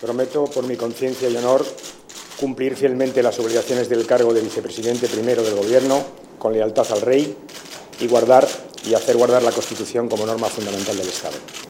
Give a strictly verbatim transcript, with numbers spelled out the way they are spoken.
Prometo, por mi conciencia y honor, cumplir fielmente las obligaciones del cargo de vicepresidente primero del Gobierno, con lealtad al Rey, y guardar y hacer guardar la Constitución como norma fundamental del Estado.